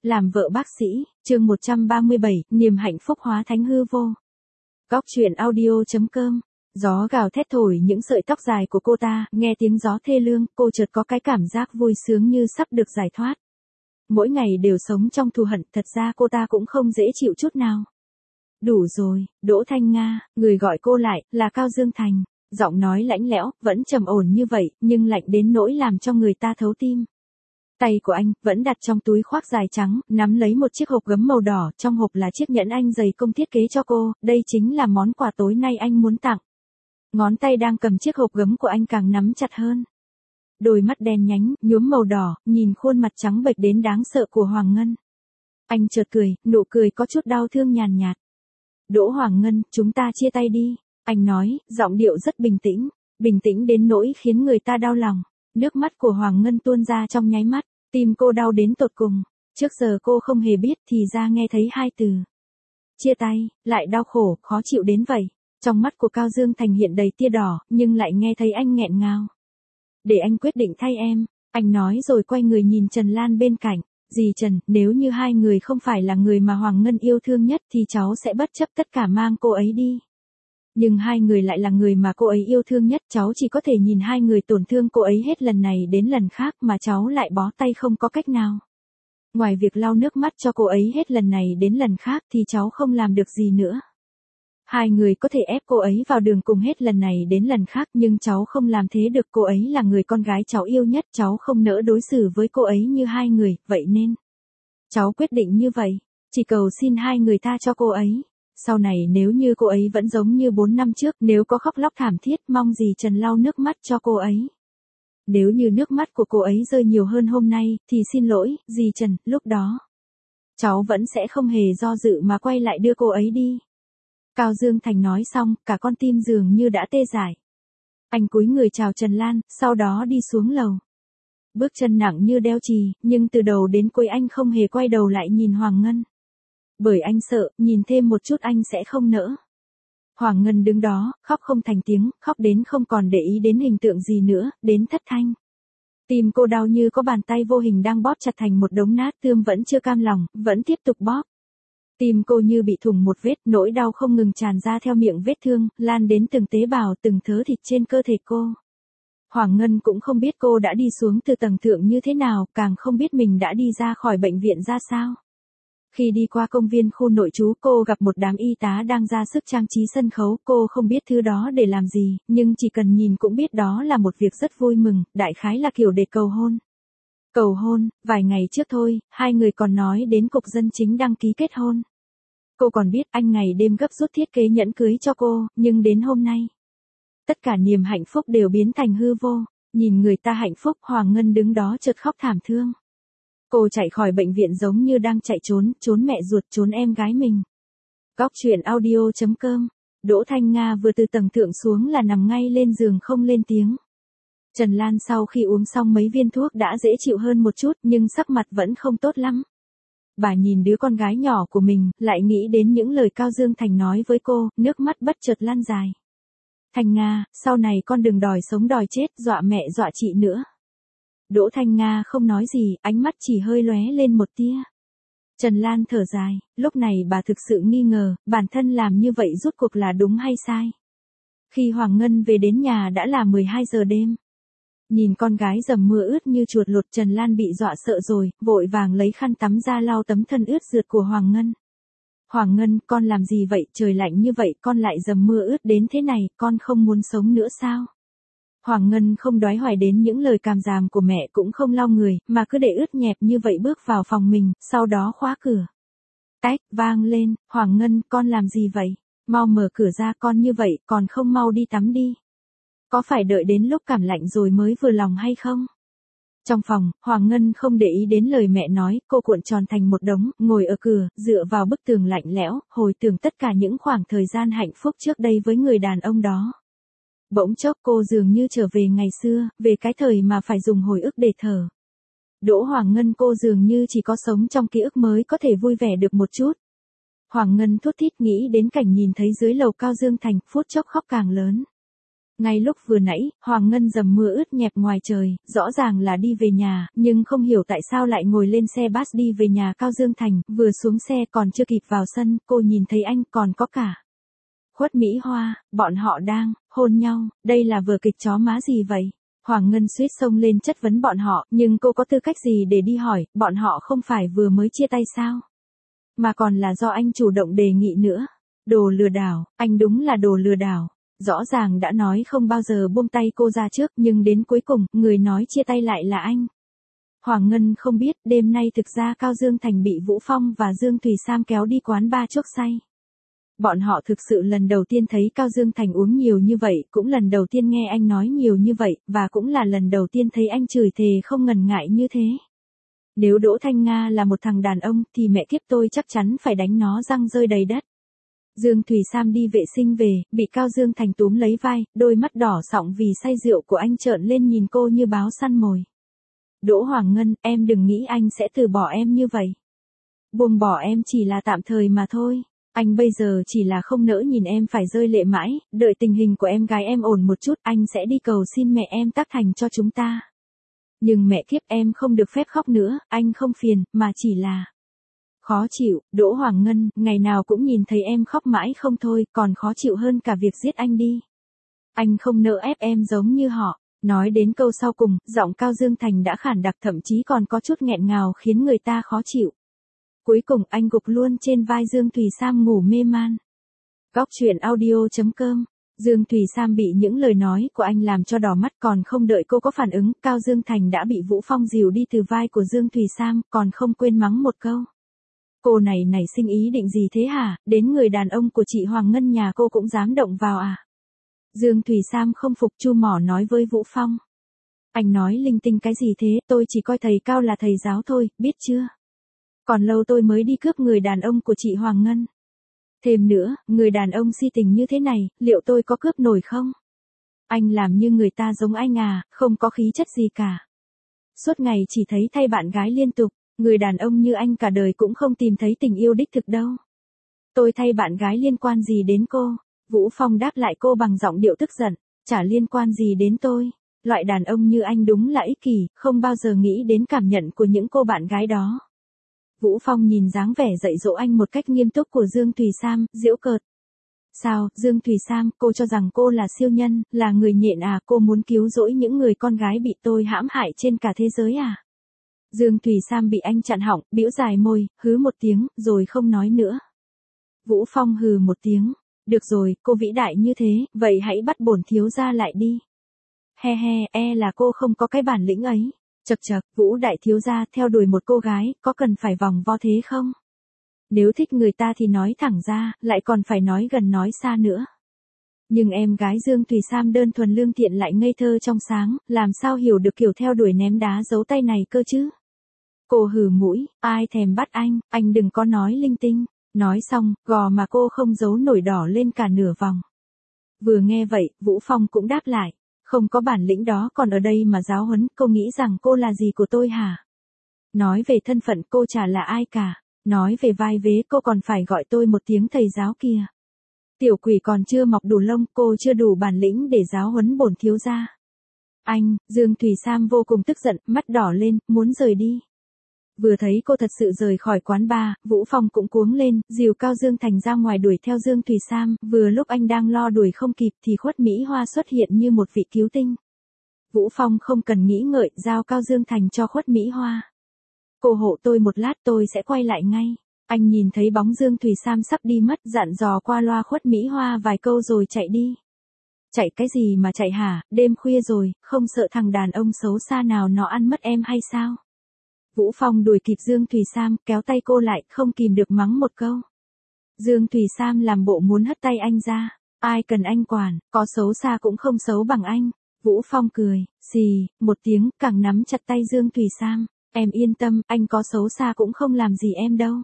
Làm vợ bác sĩ, chương 137, niềm hạnh phúc hóa thánh hư vô. Góc truyện audio.com. Gió gào thét thổi những sợi tóc dài của cô ta, nghe tiếng gió thê lương, cô chợt có cái cảm giác vui sướng như sắp được giải thoát. Mỗi ngày đều sống trong thù hận, thật ra cô ta cũng không dễ chịu chút nào. Đủ rồi, Đỗ Thanh Nga, người gọi cô lại, là Cao Dương Thành. Giọng nói lãnh lẽo, vẫn trầm ổn như vậy, nhưng lạnh đến nỗi làm cho người ta thấu tim. Tay của anh, vẫn đặt trong túi khoác dài trắng, nắm lấy một chiếc hộp gấm màu đỏ, trong hộp là chiếc nhẫn anh dày công thiết kế cho cô, đây chính là món quà tối nay anh muốn tặng. Ngón tay đang cầm chiếc hộp gấm của anh càng nắm chặt hơn. Đôi mắt đen nhánh, nhuốm màu đỏ, nhìn khuôn mặt trắng bệch đến đáng sợ của Hoàng Ngân. Anh chợt cười, nụ cười có chút đau thương nhàn nhạt. Đỗ Hoàng Ngân, chúng ta chia tay đi. Anh nói, giọng điệu rất bình tĩnh đến nỗi khiến người ta đau lòng. Nước mắt của Hoàng Ngân tuôn ra trong nháy mắt, tim cô đau đến tột cùng. Trước giờ cô không hề biết thì ra nghe thấy hai từ. Chia tay, lại đau khổ, khó chịu đến vậy. Trong mắt của Cao Dương Thành hiện đầy tia đỏ, nhưng lại nghe thấy anh nghẹn ngào. Để anh quyết định thay em, anh nói rồi quay người nhìn Trần Lan bên cạnh. Dì Trần, nếu như hai người không phải là người mà Hoàng Ngân yêu thương nhất thì cháu sẽ bất chấp tất cả mang cô ấy đi. Nhưng hai người lại là người mà cô ấy yêu thương nhất, cháu chỉ có thể nhìn hai người tổn thương cô ấy hết lần này đến lần khác mà cháu lại bó tay không có cách nào. Ngoài việc lau nước mắt cho cô ấy hết lần này đến lần khác thì cháu không làm được gì nữa. Hai người có thể ép cô ấy vào đường cùng hết lần này đến lần khác nhưng cháu không làm thế được, cô ấy là người con gái cháu yêu nhất, cháu không nỡ đối xử với cô ấy như hai người, vậy nên cháu quyết định như vậy, chỉ cầu xin hai người tha cho cô ấy. Sau này nếu như cô ấy vẫn giống như 4 năm trước, nếu có khóc lóc thảm thiết, mong dì Trần lau nước mắt cho cô ấy. Nếu như nước mắt của cô ấy rơi nhiều hơn hôm nay, thì xin lỗi, dì Trần, lúc đó cháu vẫn sẽ không hề do dự mà quay lại đưa cô ấy đi. Cao Dương Thành nói xong, cả con tim dường như đã tê dại. Anh cúi người chào Trần Lan, sau đó đi xuống lầu. Bước chân nặng như đeo chì, nhưng từ đầu đến cuối anh không hề quay đầu lại nhìn Hoàng Ngân. Bởi anh sợ, nhìn thêm một chút anh sẽ không nỡ. Hoàng Ngân đứng đó, khóc không thành tiếng, khóc đến không còn để ý đến hình tượng gì nữa, đến thất thanh. Tim cô đau như có bàn tay vô hình đang bóp chặt thành một đống nát tươm, vẫn chưa cam lòng, vẫn tiếp tục bóp. Tim cô như bị thủng một vết, nỗi đau không ngừng tràn ra theo miệng vết thương, lan đến từng tế bào, từng thớ thịt trên cơ thể cô. Hoàng Ngân cũng không biết cô đã đi xuống từ tầng thượng như thế nào, càng không biết mình đã đi ra khỏi bệnh viện ra sao. Khi đi qua công viên khu nội trú, cô gặp một đám y tá đang ra sức trang trí sân khấu, cô không biết thứ đó để làm gì, nhưng chỉ cần nhìn cũng biết đó là một việc rất vui mừng, đại khái là kiểu để cầu hôn. Cầu hôn, vài ngày trước thôi, hai người còn nói đến cục dân chính đăng ký kết hôn. Cô còn biết anh ngày đêm gấp rút thiết kế nhẫn cưới cho cô, nhưng đến hôm nay, tất cả niềm hạnh phúc đều biến thành hư vô. Nhìn người ta hạnh phúc, Hoàng Ngân đứng đó chợt khóc thảm thương. Cô chạy khỏi bệnh viện giống như đang chạy trốn mẹ ruột, trốn em gái mình. Góc truyện audio.com. Đỗ Thanh Nga vừa từ tầng thượng xuống là nằm ngay lên giường không lên tiếng. Trần Lan sau khi uống xong mấy viên thuốc đã dễ chịu hơn một chút, nhưng sắc mặt vẫn không tốt lắm. Bà nhìn đứa con gái nhỏ của mình, lại nghĩ đến những lời Cao Dương Thành nói với cô, nước mắt bất chợt lan dài. Thanh Nga, sau này con đừng đòi sống đòi chết, dọa mẹ dọa chị nữa. Đỗ Thanh Nga không nói gì, ánh mắt chỉ hơi lóe lên một tia. Trần Lan thở dài, lúc này bà thực sự nghi ngờ, bản thân làm như vậy rốt cuộc là đúng hay sai. Khi Hoàng Ngân về đến nhà đã là 12 giờ đêm. Nhìn con gái dầm mưa ướt như chuột lột, Trần Lan bị dọa sợ rồi, vội vàng lấy khăn tắm ra lau tấm thân ướt rượt của Hoàng Ngân. Hoàng Ngân, con làm gì vậy, trời lạnh như vậy, con lại dầm mưa ướt đến thế này, con không muốn sống nữa sao? Hoàng Ngân không đoái hoài đến những lời càm ràm của mẹ, cũng không lau người, mà cứ để ướt nhẹp như vậy bước vào phòng mình, sau đó khóa cửa. Tách, vang lên, Hoàng Ngân, con làm gì vậy? Mau mở cửa ra, con như vậy, còn không mau đi tắm đi. Có phải đợi đến lúc cảm lạnh rồi mới vừa lòng hay không? Trong phòng, Hoàng Ngân không để ý đến lời mẹ nói, cô cuộn tròn thành một đống, ngồi ở cửa, dựa vào bức tường lạnh lẽo, hồi tưởng tất cả những khoảng thời gian hạnh phúc trước đây với người đàn ông đó. Bỗng chốc cô dường như trở về ngày xưa, về cái thời mà phải dùng hồi ức để thở. Đỗ Hoàng Ngân, cô dường như chỉ có sống trong ký ức mới có thể vui vẻ được một chút. Hoàng Ngân thút thít nghĩ đến cảnh nhìn thấy dưới lầu Cao Dương Thành, phút chốc khóc càng lớn. Ngay lúc vừa nãy, Hoàng Ngân dầm mưa ướt nhẹp ngoài trời, rõ ràng là đi về nhà, nhưng không hiểu tại sao lại ngồi lên xe bus đi về nhà Cao Dương Thành, vừa xuống xe còn chưa kịp vào sân, cô nhìn thấy anh còn có cả Khuất Mỹ Hoa, bọn họ đang hôn nhau, đây là vở kịch chó má gì vậy? Hoàng Ngân suýt xông lên chất vấn bọn họ, nhưng cô có tư cách gì để đi hỏi, bọn họ không phải vừa mới chia tay sao? Mà còn là do anh chủ động đề nghị nữa. Đồ lừa đảo, anh đúng là đồ lừa đảo. Rõ ràng đã nói không bao giờ buông tay cô ra trước, nhưng đến cuối cùng, người nói chia tay lại là anh. Hoàng Ngân không biết, đêm nay thực ra Cao Dương Thành bị Vũ Phong và Dương Thùy Sam kéo đi quán bar chuốc say. Bọn họ thực sự lần đầu tiên thấy Cao Dương Thành uống nhiều như vậy, cũng lần đầu tiên nghe anh nói nhiều như vậy, và cũng là lần đầu tiên thấy anh chửi thề không ngần ngại như thế. Nếu Đỗ Thanh Nga là một thằng đàn ông, thì mẹ kiếp tôi chắc chắn phải đánh nó răng rơi đầy đất. Dương Thùy Sam đi vệ sinh về, bị Cao Dương Thành túm lấy vai, đôi mắt đỏ sọng vì say rượu của anh trợn lên nhìn cô như báo săn mồi. Đỗ Hoàng Ngân, em đừng nghĩ anh sẽ từ bỏ em như vậy. Buông bỏ em chỉ là tạm thời mà thôi. Anh bây giờ chỉ là không nỡ nhìn em phải rơi lệ mãi, đợi tình hình của em gái em ổn một chút, anh sẽ đi cầu xin mẹ em tác thành cho chúng ta. Nhưng mẹ kiếp em không được phép khóc nữa, anh không phiền, mà chỉ là khó chịu. Đỗ Hoàng Ngân, ngày nào cũng nhìn thấy em khóc mãi không thôi, còn khó chịu hơn cả việc giết anh đi. Anh không nỡ ép em giống như họ. Nói đến câu sau cùng, giọng Cao Dương Thành đã khản đặc, thậm chí còn có chút nghẹn ngào khiến người ta khó chịu. Cuối cùng anh gục luôn trên vai Dương Thùy Sam ngủ mê man. Góc truyện audio.com. Dương Thùy Sam bị những lời nói của anh làm cho đỏ mắt, còn không đợi cô có phản ứng, Cao Dương Thành đã bị Vũ Phong dìu đi từ vai của Dương Thùy Sam, còn không quên mắng một câu. Cô này nảy sinh ý định gì thế hả, đến người đàn ông của chị Hoàng Ngân nhà cô cũng dám động vào à? Dương Thùy Sam không phục, chu mỏ nói với Vũ Phong. Anh nói linh tinh cái gì thế, tôi chỉ coi thầy Cao là thầy giáo thôi, biết chưa? Còn lâu tôi mới đi cướp người đàn ông của chị Hoàng Ngân. Thêm nữa, người đàn ông si tình như thế này, liệu tôi có cướp nổi không? Anh làm như người ta giống anh à, không có khí chất gì cả. Suốt ngày chỉ thấy thay bạn gái liên tục, người đàn ông như anh cả đời cũng không tìm thấy tình yêu đích thực đâu. Tôi thay bạn gái liên quan gì đến cô? Vũ Phong đáp lại cô bằng giọng điệu tức giận, chả liên quan gì đến tôi. Loại đàn ông như anh đúng là ích kỷ, không bao giờ nghĩ đến cảm nhận của những cô bạn gái đó. Vũ Phong nhìn dáng vẻ dạy dỗ anh một cách nghiêm túc của Dương Thùy Sam, giễu cợt. Sao, Dương Thùy Sam, cô cho rằng cô là siêu nhân, là người nhện à, cô muốn cứu rỗi những người con gái bị tôi hãm hại trên cả thế giới à? Dương Thùy Sam bị anh chặn họng, bĩu dài môi, hứ một tiếng, rồi không nói nữa. Vũ Phong hừ một tiếng. Được rồi, cô vĩ đại như thế, vậy hãy bắt bổn thiếu gia lại đi. He he, là cô không có cái bản lĩnh ấy. Chậc chậc, Vũ đại thiếu gia theo đuổi một cô gái, có cần phải vòng vo thế không? Nếu thích người ta thì nói thẳng ra, lại còn phải nói gần nói xa nữa. Nhưng em gái Dương Thùy Sam đơn thuần lương thiện lại ngây thơ trong sáng, làm sao hiểu được kiểu theo đuổi ném đá giấu tay này cơ chứ? Cô hừ mũi, ai thèm bắt anh đừng có nói linh tinh. Nói xong, gò mà cô không giấu nổi đỏ lên cả nửa vòng. Vừa nghe vậy, Vũ Phong cũng đáp lại. Không có bản lĩnh đó còn ở đây mà giáo huấn, cô nghĩ rằng cô là gì của tôi hả? Nói về thân phận cô chả là ai cả. Nói về vai vế cô còn phải gọi tôi một tiếng thầy giáo kìa. Tiểu quỷ còn chưa mọc đủ lông, cô chưa đủ bản lĩnh để giáo huấn bổn thiếu gia. Anh, Dương Thùy Sam vô cùng tức giận, mắt đỏ lên, muốn rời đi. Vừa thấy cô thật sự rời khỏi quán bar, Vũ Phong cũng cuống lên, dìu Cao Dương Thành ra ngoài đuổi theo Dương Thùy Sam, vừa lúc anh đang lo đuổi không kịp thì Khuất Mỹ Hoa xuất hiện như một vị cứu tinh. Vũ Phong không cần nghĩ ngợi, giao Cao Dương Thành cho Khuất Mỹ Hoa. Cô hộ tôi một lát, tôi sẽ quay lại ngay. Anh nhìn thấy bóng Dương Thùy Sam sắp đi mất, dặn dò qua loa Khuất Mỹ Hoa vài câu rồi chạy đi. Chạy cái gì mà chạy hả, đêm khuya rồi, không sợ thằng đàn ông xấu xa nào nó ăn mất em hay sao? Vũ Phong đuổi kịp Dương Thùy Sam, kéo tay cô lại, không kìm được mắng một câu. Dương Thùy Sam làm bộ muốn hất tay anh ra. Ai cần anh quản, có xấu xa cũng không xấu bằng anh. Vũ Phong cười, xì, một tiếng, càng nắm chặt tay Dương Thùy Sam. Em yên tâm, anh có xấu xa cũng không làm gì em đâu.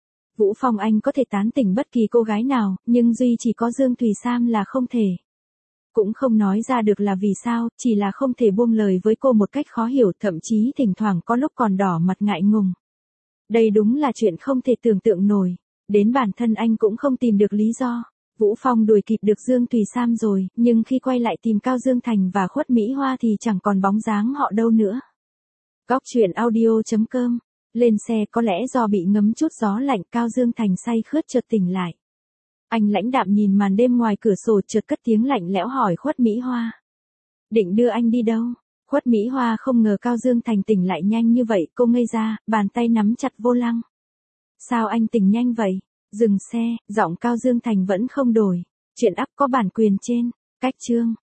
Vũ Phong anh có thể tán tỉnh bất kỳ cô gái nào, nhưng duy chỉ có Dương Thùy Sam là không thể. Cũng không nói ra được là vì sao, chỉ là không thể buông lời với cô một cách khó hiểu, thậm chí thỉnh thoảng có lúc còn đỏ mặt ngại ngùng. Đây đúng là chuyện không thể tưởng tượng nổi. Đến bản thân anh cũng không tìm được lý do. Vũ Phong đuổi kịp được Dương Thùy Sam rồi, nhưng khi quay lại tìm Cao Dương Thành và Khuất Mỹ Hoa thì chẳng còn bóng dáng họ đâu nữa. Góc truyện audio.com. Lên xe có lẽ do bị ngấm chút gió lạnh, Cao Dương Thành say khướt chợt tỉnh lại. Anh lãnh đạm nhìn màn đêm ngoài cửa sổ, chợt cất tiếng lạnh lẽo hỏi Khuất Mỹ Hoa. Định đưa anh đi đâu? Khuất Mỹ Hoa không ngờ Cao Dương Thành tỉnh lại nhanh như vậy, cô ngây ra, bàn tay nắm chặt vô lăng. Sao anh tỉnh nhanh vậy? Dừng xe, giọng Cao Dương Thành vẫn không đổi. Chuyện app có bản quyền trên cách chương.